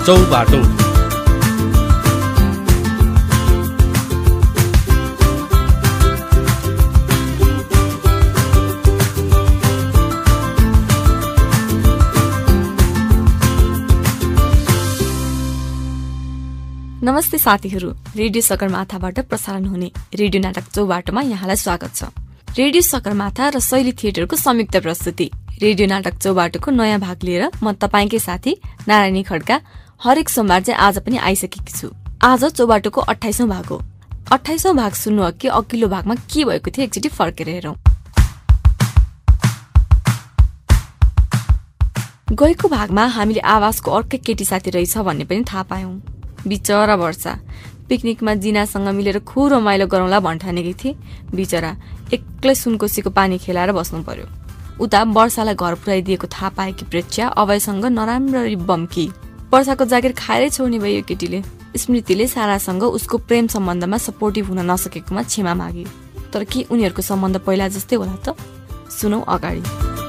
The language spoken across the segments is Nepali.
चौबाटो। नमस्ते साथीहरू, रेडियो सगरमाथाबाट प्रसारण हुने रेडियो नाटक चौबाटोमा यहाँलाई स्वागत छ। रेडियो सगरमाथा र शैली थिएटरको संयुक्त प्रस्तुति रेडियो नाटक चौबाटोको नयाँ भाग लिएर म तपाईंकै साथी नारायणी खड्का हरेक सोमबार चाहिँ आज पनि आइसकेकी छु। आज चौबाटोको 28औं भाग हो। 28औं भाग सुन्नु अघि अघिल्लो भागमा के भएको थियो एकचोटि फर्केर हेरौं। गएको भागमा हामीले आवासको अर्कै केटी साथी रहेछ भन्ने पनि थाहा पायौं। बिचरा वर्षा पिकनिकमा जिनासँग मिलेर खूब रमाइलो गरौँला भन्ठानेकी थिए। बिचरा एक्लै सुनकोसीको पानी खेलाएर बस्नु पर्यो। उता वर्षालाई घर पुर्याइदिएको थाहा पाएकी प्रेक्षा अभयसँग नराम्ररी बम्की। वर्षाको जागिर खाएरै छोड्ने भयो यो केटीले। स्मृतिले सारासँग उसको प्रेम सम्बन्धमा सपोर्टिभ हुन नसकेकोमा क्षमा मागे। तर के उनीहरूको सम्बन्ध पहिला जस्तै होला त? सुनौ अगाडि।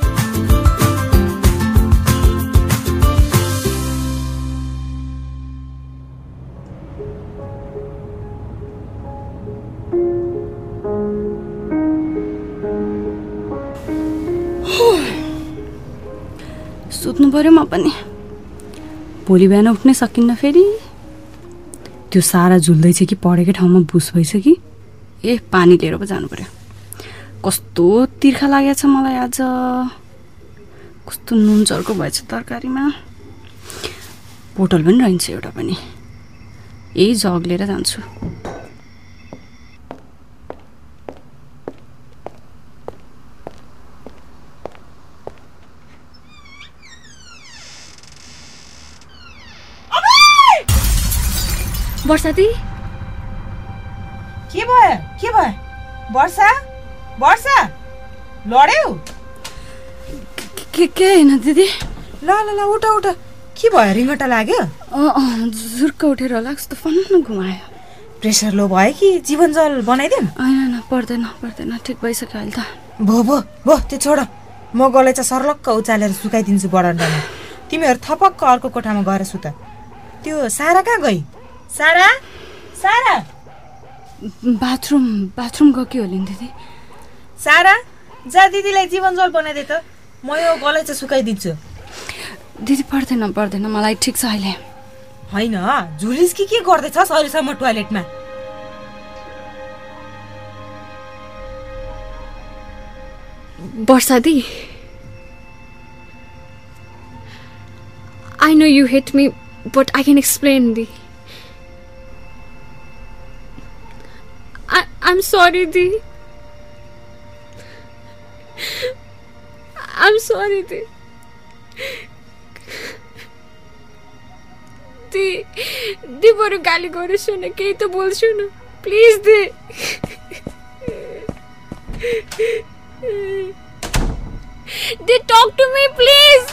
सुत्नु पर्यो म पनि। भोलि बिहान उठ्नै सकिन्न फेरि। त्यो सारा झुल्दैछ कि पढेकै ठाउँमा बुस भइछ कि? पानी लिएर पो जानु पर्यो। कस्तो तिर्खा लागेको छ मलाई आज। कस्तो नुन चर्को भएछ तरकारीमा। बोतल पनि रहन्छ एउटा पनि। जग लिएर जान्छु। वर्षा दी के भयो वर्षा लड्यौ? के हैन दिदी। ल उठ के भयो? रिङ्गटा लाग्यो? झुर्क उठेर होला कस्तो फन्न घुमायो। प्रेसर लो भयो कि जीवन जल बनाइदेऊ? हैन पर्दैन ठिक भइसक्यो अहिले त। भो त्यो छोड। म गलैचा सर्लक्क उचालेर सुकाइदिन्छु बडन्डामा। तिमीहरू थपक्क अर्को कोठामा गएर सुत। त्यो सारा कहाँ गई? सारा बाथरुम गयो होला नि दिदी। सारा जा दिदीलाई जीवन जल बनाइदे त। म यो गलैचा सुकाइदिन्छु। दिदी पर्दैन मलाई ठिक छ अहिले। हैन झुलिस के गर्दैछस् अहिलेसम्म टोयलेटमा? वर्षा दी, I know you hate me, but I can explain the. I'm sorry the. I'm sorry दी। दी बरु गाली गर्छु न, केही त बोल्छु न प्लिज दी। दी talk to me please।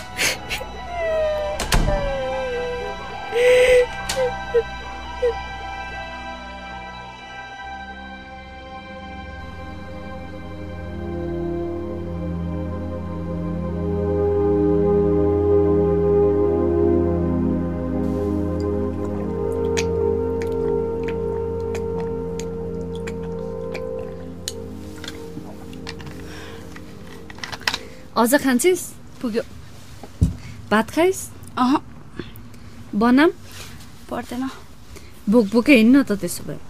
अझ खान्छिस्? पुग्यो। भात खाइस्? बनाम? पर्दैन। भोकै हिँड्न त त्यसो भए।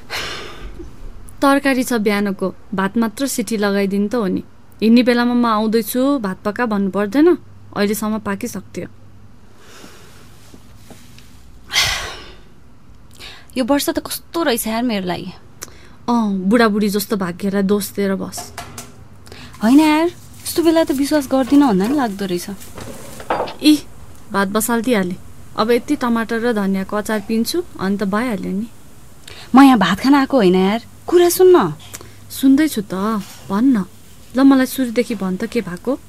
तरकारी छ बिहानको, भात मात्र सिटी लगाइदिनु त हो नि। हिँड्ने बेलामा म आउँदैछु भात पका भन्नु पर्दैन? अहिलेसम्म पाकिसक्थ्यो। यो वर्ष त कस्तो रहेछ यार मेरो लागि। बुढाबुढी जस्तो भाग्यलाई दोष दिएर बस। होइन यार, यस्तो बेला त विश्वास गर्दिन भन्दा नि लाग्दो रहेछ। भात बसाल्दिहाले। अब यति टमाटर र धनियाँको अचार पिन्छु अनि त भइहाल्यो नि। म यहाँ भात खान आएको होइन यार, कुरा सुन्न। सुन्दैछु त, भन्न। ल मलाई सुरुदेखि भन् त के भएको?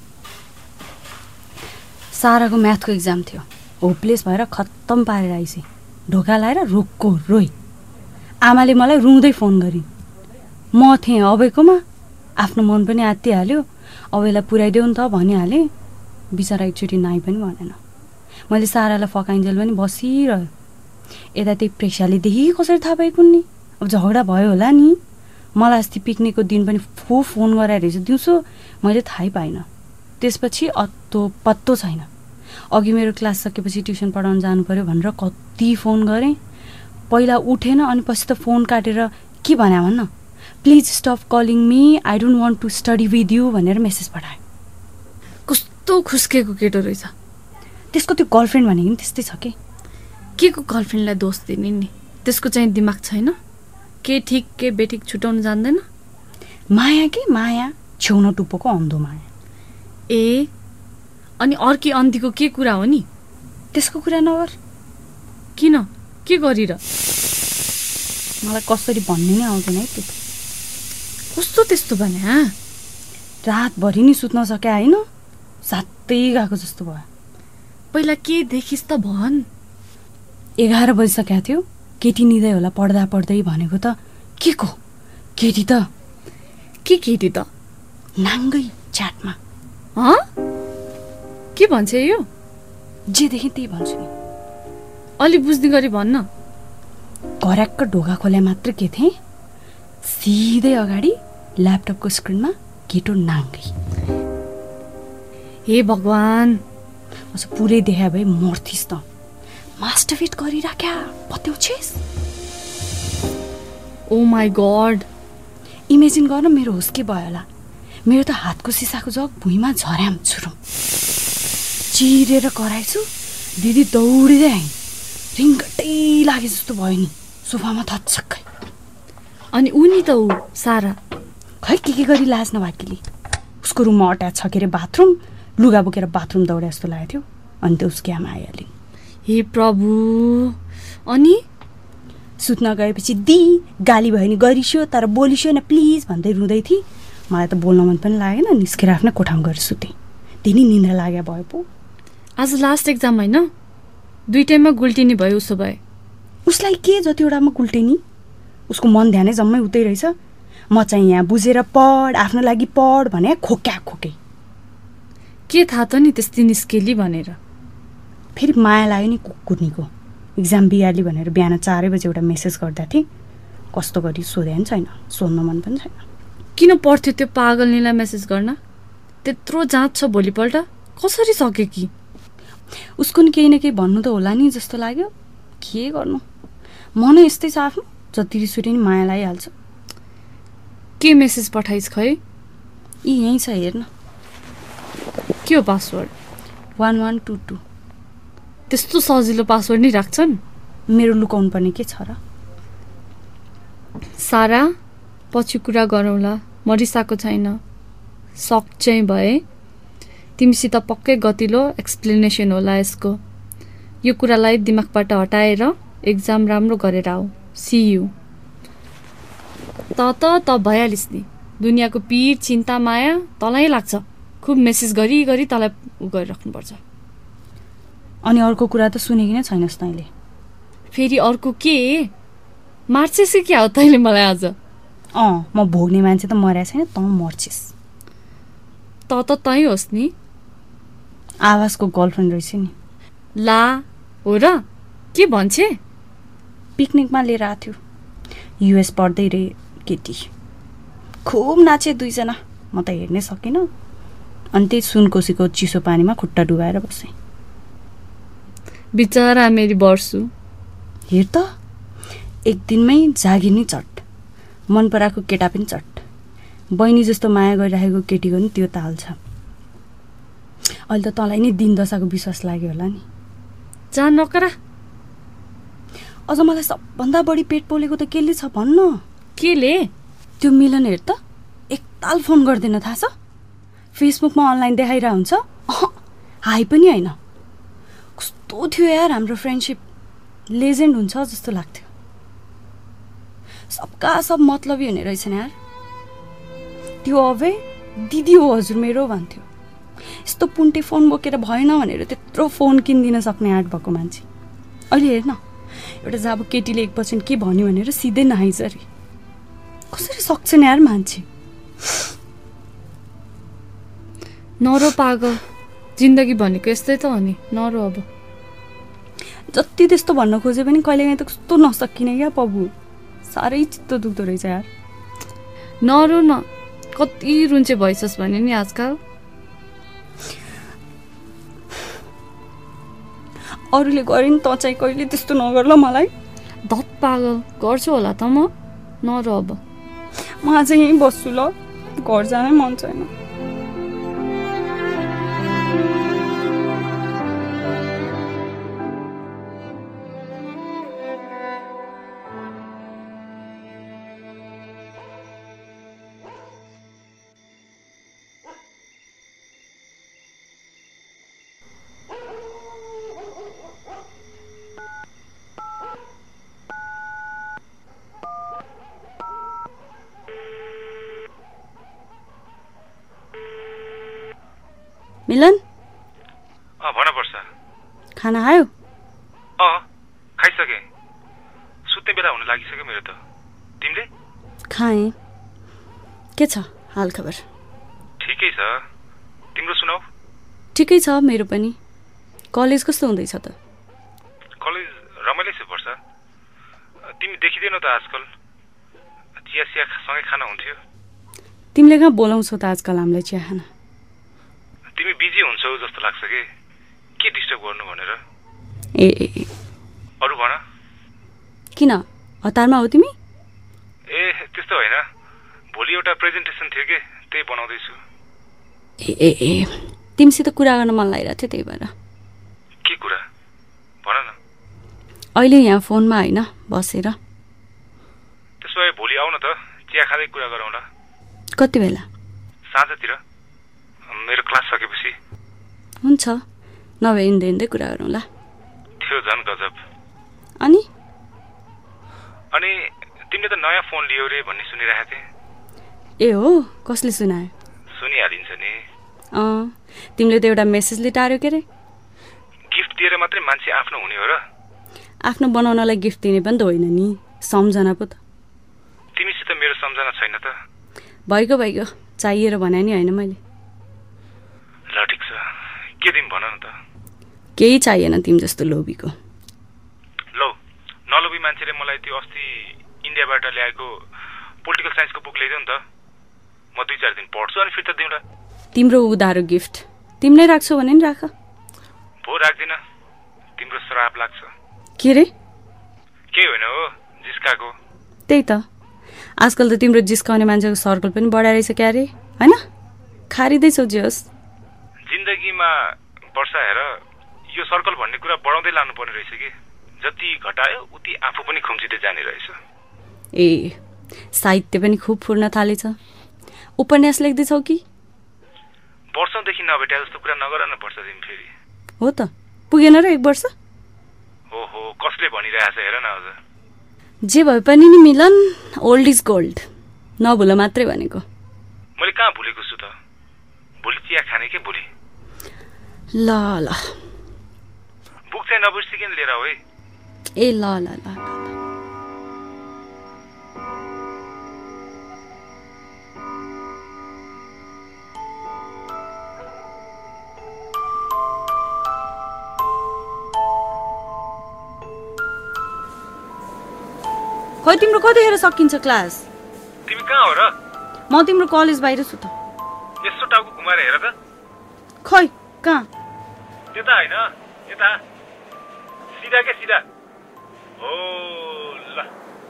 साराको म्याथको एक्जाम थियो। होपलेस भएर खत्तम पारेर आइसे। ढोका लाएर रोक्को रोइ। आमाले मलाई रुँदै फोन गरिन्। म थिएँ अबैकोमा। आफ्नो मन पनि आत्तिहाल्यो। अबैलाई पुर्याइदेऊ नि त भनिहालेँ। बिचरा एकचोटि नाइ पनि भनेन। मैले सारालाई फकाइन्जेल पनि बसिरह्यो। यता त्यही प्रेक्षाले देखि कसरी थाहा पाएको नि? अब झगडा भयो होला नि। मलाई अस्ति पिकनिकको दिन पनि फोन गराएर रहेछ दिउँसो, मैले थाहै पाइनँ। त्यसपछि अत्तो पत्तो छैन। अघि मेरो क्लास सकेपछि ट्युसन पढाउन जानु पर्यो भनेर कति फोन गरेँ, पहिला उठेन अनि पछि त फोन काटेर के भन्या भन्न, please stop calling me, I don't want to study with you भनेर मेसेज पठायो। कस्तो खुस्केको केटो रहेछ। त्यसको त्यो गर्लफ्रेन्ड भनेको नि त्यस्तै छ के को गर्लफ्रेन्डलाई दोष दिने नि? त्यसको चाहिँ दिमाग छैन? के ठिक के बेठिक छुटाउन जान्दैन? माया के माया, छेउन टुप्पोको अन्धो माया। ए अनि अर्की अन्धीको के कुरा हो नि? त्यसको कुरा नगर। किन? के गरेर? मलाई कसरी भन्ने नै आउँदैन है त्यो। कस्तो त्यस्तो भने? रातभरि नि सुत्न सके होइन, सातै गएको जस्तो भयो। पहिला के देखिस् त भन। 11 बजिसकेको थियो, केटी निदै होला पढ्दा पढ्दै भनेको त के को केटी त केटी त नाङ्गै च्याटमा। के भन्छ यो? जे देखेँ त्यही भन्छु नि। अलि बुझ्ने गरी भन्न। घर्याक्क ढोका खोले मात्र के थिएँ, सिधै अगाडि ल्यापटपको स्क्रिनमा केटो नाङ्गै। हे भगवान्, अझ पुरै देखा भए मर्थिस् त। मास्टरबेट गरिराख्या पत्याउँछेस्। ओ माई गॉड, इमेजिन गर्न मेरो होस् के भयो होला। मेरो त हातको सिसाको जग भुइँमा झर्याम छुरुम चिरेर कराइछु। दिदी दौडिँदै आइन्, रिङ्गटै लागे जस्तो भयो नि सोफामा थच्चक्कै। अनि उनी त ऊ सारा खै के गरी लाज नभएकीले उसको रुममा अट्याच छ के अरे बाथरुम, लुगा बोकेर बाथरुम दौडे जस्तो लागेको थियो। अनि त उसकी आमा आइहालिन्। हे प्रभु। अनि सुत्न गएपछि गाली भयो नि गरिस्यो, तर बोलिस्यो न प्लिज भन्दै रुँदै थिए। मलाई त बोल्न मन पनि लागेन, निस्केर आफ्नो कोठामा गएर सुतेँ। तिनी निन्द्रा लाग्यो भयो पो। आज लास्ट एक्जाम होइन? 2 टाइममा गुल्टिनी भयो। उसो भए उसलाई के जतिवटामा गुल्टिनी? उसको मन ध्यानै जम्मै उतै रहेछ। म चाहिँ यहाँ बुझेर पढ, आफ्नो लागि पढ भने खोक्या खोके। के थाहा त नि त्यस्तै निस्केली भनेर। फेरि माया लाग्यो नि कुकुर्नीको। एक्जाम बिगार्ली भनेर बिहान 4 बजे एउटा मेसेज गर्दा थिएँ। कस्तो गरी सोधे पनि छैन, सोध्न मन पनि छैन। किन पर्थ्यो त्यो पागलनीलाई मेसेज गर्न? त्यत्रो जाँच छ भोलिपल्ट, कसरी सक्यो कि? उसको नि केही न केही भन्नु त होला नि जस्तो लाग्यो। के गर्नु, मन यस्तै छ आफ्नो। जति रिस उठे नि माया लागिहाल्छ। के मेसेज पठाइस् खै? यहीँ छ हेर्न। के हो पासवर्ड? 1122। त्यस्तो सजिलो पासवर्ड नि राख्छन्? मेरो लुकाउनु पर्ने के छ र? सारा, पछि कुरा गरौँला, म रिसाएको छैन। सक चाहिँ भए। तिमीसित पक्कै गतिलो एक्सप्लेनेसन होला यसको। यो कुरालाई दिमागबाट हटाएर एक्जाम राम्रो गरेर आऊ। See you. त भइहालिस् नि। दुनियाँको पीर, चिन्ता, माया तँलाई लाग्छ। खुब मेसेज गरी तँलाई गरिराख्नुपर्छ। अनि अर्को कुरा त सुनेकी नै छैनस् तैँले। फेरि अर्को के? मार्छेस् कि क्या हो तैँले मलाई आज? म भोग्ने मान्छे त मर्या छैन, तँ मर्छिस्। तै होस् नि। आवाजको गर्लफ्रेन्ड रहेछ नि। ला हो र? के भन्छे? पिकनिकमा लिएर आएको थियो। युएस पढ्दै रे केटी। खुब नाचे दुईजना, म त हेर्नै सकिनँ। अनि त्यही सुनकोसीको चिसो पानीमा खुट्टा डुबाएर बसेँ। बिचरा मेरी वर्षु। हेर त, एक दिनमै जागिर नि चट, मन पराएको केटा पनि चट। बहिनी जस्तो माया गरिराखेको केटीको नि त्यो ताल छ। अहिले त तँलाई नि दिन दशाको विश्वास लाग्यो होला नि। जा नकरा। अझ मलाई सबभन्दा बढी पेट पोलेको त केले छ भन्न? केले? त्यो मिलन हेर त, एकताल फोन गर्दैन थाहा छ। फेसबुकमा अनलाइन देखाइरहेको हुन्छ, हाई पनि होइन। कस्तो थियो यार हाम्रो फ्रेन्डसिप, लेजेन्ड हुन्छ जस्तो लाग्थ्यो। सबका सब मतलबी हुने रहेछन् यार। त्यो अभे दिदी हो हजुर मेरो भन्थ्यो। यस्तो पुन्टे फोन बोकेर भएन भनेर त्यत्रो फोन किनिदिन सक्ने आँट भएको मान्छे। अहिले हेर न, एउटा जाबो केटीले 1% के भन्यो भनेर सिधै नआइज अरे। कसरी सक्छन् यार मान्छे? नरो पागल, जिन्दगी भनेको यस्तै त हो नि। नरो अब। जति त्यस्तो भन्न खोजे पनि कहिलेकाहीँ त कस्तो नसकिने क्या पबु। साह्रै चित्त दुख्दो रहेछ यार। नरु न, कति रुन्चे भइसस् भने नि आजकल। अरूले गरे नि त चाहिँ कहिले त्यस्तो नगर ल मलाई। धत पागल, गर्छु होला त म। नर अब म आज यहीँ बस्छु ल, घर जानै मन छैन। मिलन भन पर्छ। खाना खायो? खाइसके। सुत्ने बेला हुन लागिसक्यो मेरो त। तिमीले? खाएँ। के छ हाल खबर? ठिकै छ। तिम्रो सुनाऊ? ठिकै छ मेरो पनि। कलेज कस्तो हुँदैछ त? कलेज रमाइलो छ पर्छ। तिमी देखिँदैनौ त आजकल। चिया सिया सँगै खाना हुन्थ्यो। तिमीले कहाँ बोलाउँछौ त आजकल हामीलाई चिया खाना? तिमी बिजी हुन्छौ जस्तो लाग्छ के डिस्टर्ब गर्नु भनेर। ए अरू भन। किन हतारमा हो तिमी? ए त्यस्तो होइन, भोलि एउटा प्रेजेन्टेसन थियो के, त्यही बनाउँदैछु। ए तिमीसित कुरा गर्न मन लागिरहेको थियो त्यही भएर। के कुरा भन न। अहिले यहाँ फोनमा होइन बसेर। त्यसो भए भोलि आऊ न त, चिया खाँदै कुरा गरौँला। कति बेला? साँझतिर, मेरो क्लास सकेपछि। हुन्छ, नभए हिँड्दै कुरा गरौँला। थियो झन् गजब। अनि तिमीले त नयाँ फोन लियो रे भन्ने सुनिरहेको थिएँ। ए हो, कसले सुनायो? सुनिहालिन्छ नि। तिमीले त एउटा मेसेजले टार्यो के रे? गिफ्ट दिएर मात्रै मान्छे आफ्नो हुने हो र? आफ्नो बनाउनलाई गिफ्ट दिने पनि त होइन नि, सम्झना पो त। तिमीसित मेरो सम्झना छैन त? भइगयो, चाहिएर भने नि होइन मैले। ल ठिक छ, के दिम भन न त। केही चाहिएन तिमी जस्तो लोभीको। लौ, नलोभी मान्छेले मलाई त्यो अस्ति इन्डियाबाट ल्याएको पोलिटिकल साइन्सको बुक ल्याइदेऊ नि त। म 2-4 दिन पढ्छु अनि फिर्ता दिउँला। तिम्रो उधारो गिफ्ट तिमीले राख्छौ भने नि राख। भो राख्दिन, तिम्रो श्राप लाग्छ। के रे? केही होइन हो, जिस्काको। त्यही त, आजकल त तिम्रो जिस्काउने मान्छेको सर्कल पनि बढाइरहेछ क्या रे, होइन? खारिँदैछौ जे होस्। जिन्दगीमा वर्षा हेर, यो सर्कल भन्ने कुरा बढाउँदै लानुपर्ने रहेछ कि। जति घटायो उति आफू पनि खुम्चिँदै जाने रहेछ। ए साहित्य पनि खुब फुर्न थालेछ। उपन्यास लेख्दैछौ कि? वर्षौंदेखि नभेटा जस्तो कुरा नगर न पर्छ तिमी फेरि। हो त, पुगेन र 1 वर्ष? ओहो, कसले भनिरहेछ हेर न अझ। जे भए पनि नि मिलन, ओल्ड इज गोल्ड। नभुल मात्रै भनेको। मैले कहाँ भुलेको छु त? भोलि चिया खाने के भोलि? ल बुक चाहिँ नबिर्सिकन लिएर आऊ है। ए ल। खोइ तिम्रो कतिखेर सकिन्छ क्लास? तिमी कहाँ हो र? म तिम्रो कलेज बाहिर छु त। यसो टाउको घुमाएर हेर त। खोइ कहाँ? त्यता हैन, यता सिधा के सिधा। हो ल।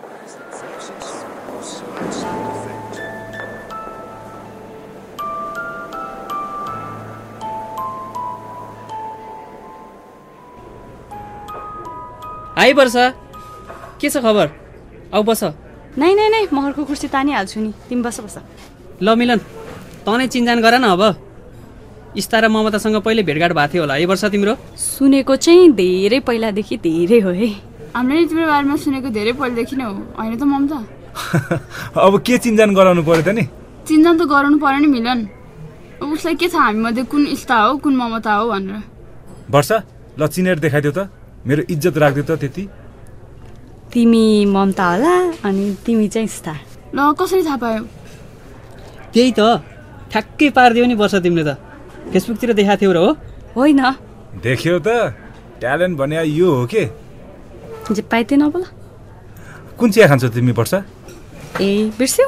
हाई वर्षा, के छ खबर? आऊ बस। नै म अर्को कुर्सी तानिहाल्छु नि, तिमी बस। ल मिलन, त नै चिन्जान गर न अब। इस्ता र ममतासँग पहिले भेटघाट भएको थियो होला है वर्षा तिम्रो? सुनेको चाहिँ धेरै पहिलादेखि धेरै हो है। हामीले तिम्रो बारेमा सुनेको धेरै पहिलादेखि नै हो, होइन त ममता? अब के चिन्जान गराउनु पर्यो त नि? चिन्जान त गराउनु पर्यो नि मिलन। उसलाई के छ हामी मध्ये कुन इस्ता हो कुन ममता हो भनेर। वर्षा, ल चिनेर देखाइदेऊ त, मेरो इज्जत राख्दिऊ त त्यति। तिमी ममता होला अनि तिमी चाहिँ इस्ता। ल कसरी थाहा पायो? त्यही त, ठ्याक्कै पारिदियो नि वर्षा तिमीले त। फेसबुकतिर देखाएको थियौ र हो? होइन। देख्यौ त, ट्यालेन्ट भने यो हो के? जे पाइते नबोला। कुन चिया खान्छौ तिमी वर्षा? ए बिर्स्यौ?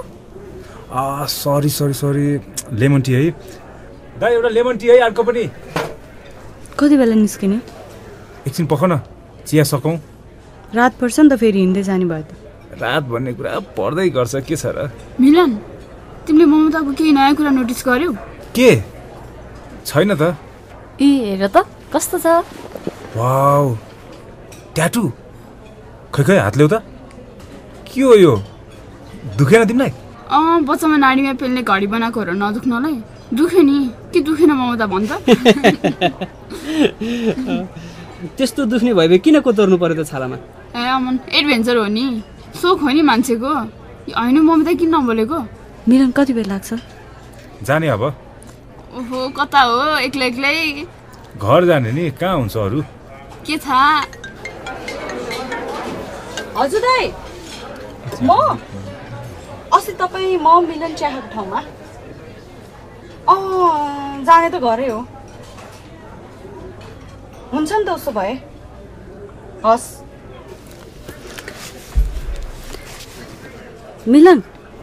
सरी लेमन टी है दाइ, एउटा लेमन टी है अर्को पनि। कति बेला निस्किने? एकछिन पख न, चिया सकौँ। रात पर्छ नि त, फेरि हिँड्दै जाने भयो त। रात भन्ने कुरा पर्दै गर्छ, के छ र? मिलन, तिमीले ममताको केही नयाँ कुरा नोटिस गर्यौ? के छैन त? हेर त कस्तो छ। Wow, tattoo. खै हात ल्याउ त। के हो यो? दुखेन तिमीलाई? बच्चामा नाडीमा पेल्ने घडी बनाएको हो र नदुख्नलाई। दुख्यो नि कि दुखेन ममता भन् त। त्यस्तो दुख्ने भए किन कोतर्नु पर्यो त छालामा? अमन, एडभेन्चर हो नि, सोख हो नि मान्छेको। होइन ममता किन नबोलेको? मिलन कति बेला लाग्छ? जाने अब। ओहो, कता हो? एक्लै एक्लै घर जाने नि, कहाँ हुन्छ अरू? के थाहा। हजुर दाइ, म अस्ति तपाईँ म मिलन चिया खाएको ठाउँमा जाने त घरै हो। हुन्छ नि त, उसो भए हस्। मिलन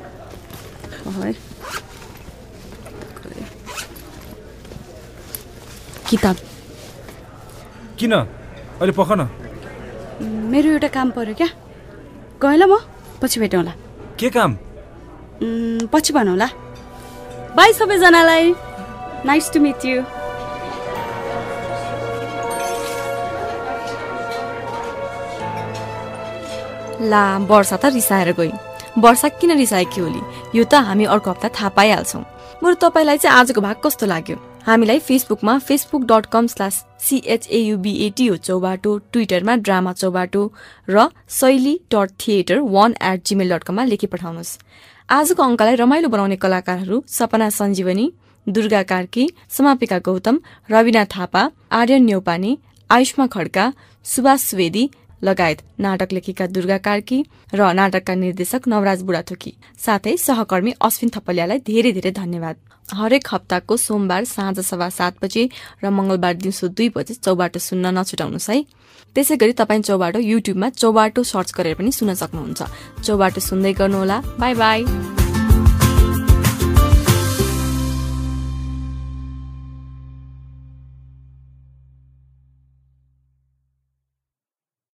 किताब किन? अहिले पख न। मेरो एउटा काम पर्यो क्या, गएँ ल, म पछि भेटौँला। के काम? पछि भनौँला। बाई सबैजनालाई, नाइस टु मिट यु। ला वर्षा त रिसाएर गई। वर्षा किन रिसाएकी होली यो त हामी अर्को हप्ता थाहा पाइहाल्छौँ। बरु तपाईँलाई चाहिँ आजको भाग कस्तो लाग्यो? हामीलाई फेसबुकमा facebook.com/CHAUBAT हो चौबाटो, ट्विटरमा ड्रामा चौबाटो र शैली.theater1@gmail.com मा लेखी पठाउनुहोस्। आजको अङ्कलाई रमाइलो बनाउने कलाकारहरू सपना सञ्जीवनी, दुर्गा कार्की, समापिका गौतम, रविना थापा, आर्यन न्यौपाने, आयुष्मा खड्का, सुभाष सुवेदी लगायत नाटक लेखिका दुर्गा कार्की र नाटकका निर्देशक नवराज बुढाथोकी, साथै सहकर्मी अश्विन थपलियालाई धेरै धेरै धन्यवाद। हरेक हप्ताको सोमबार साँझ 7:15 बजे र मंगलबार दिउँसो 2 बजे चौबाटो सुन्न नछुटाउनुहोस् है। त्यसै गरी तपाईँ चौबाटो युट्युबमा चौबाटो सर्च गरेर पनि सुन्न सक्नुहुन्छ। चौबाटो सुन्दै गर्नुहोला। Bye by.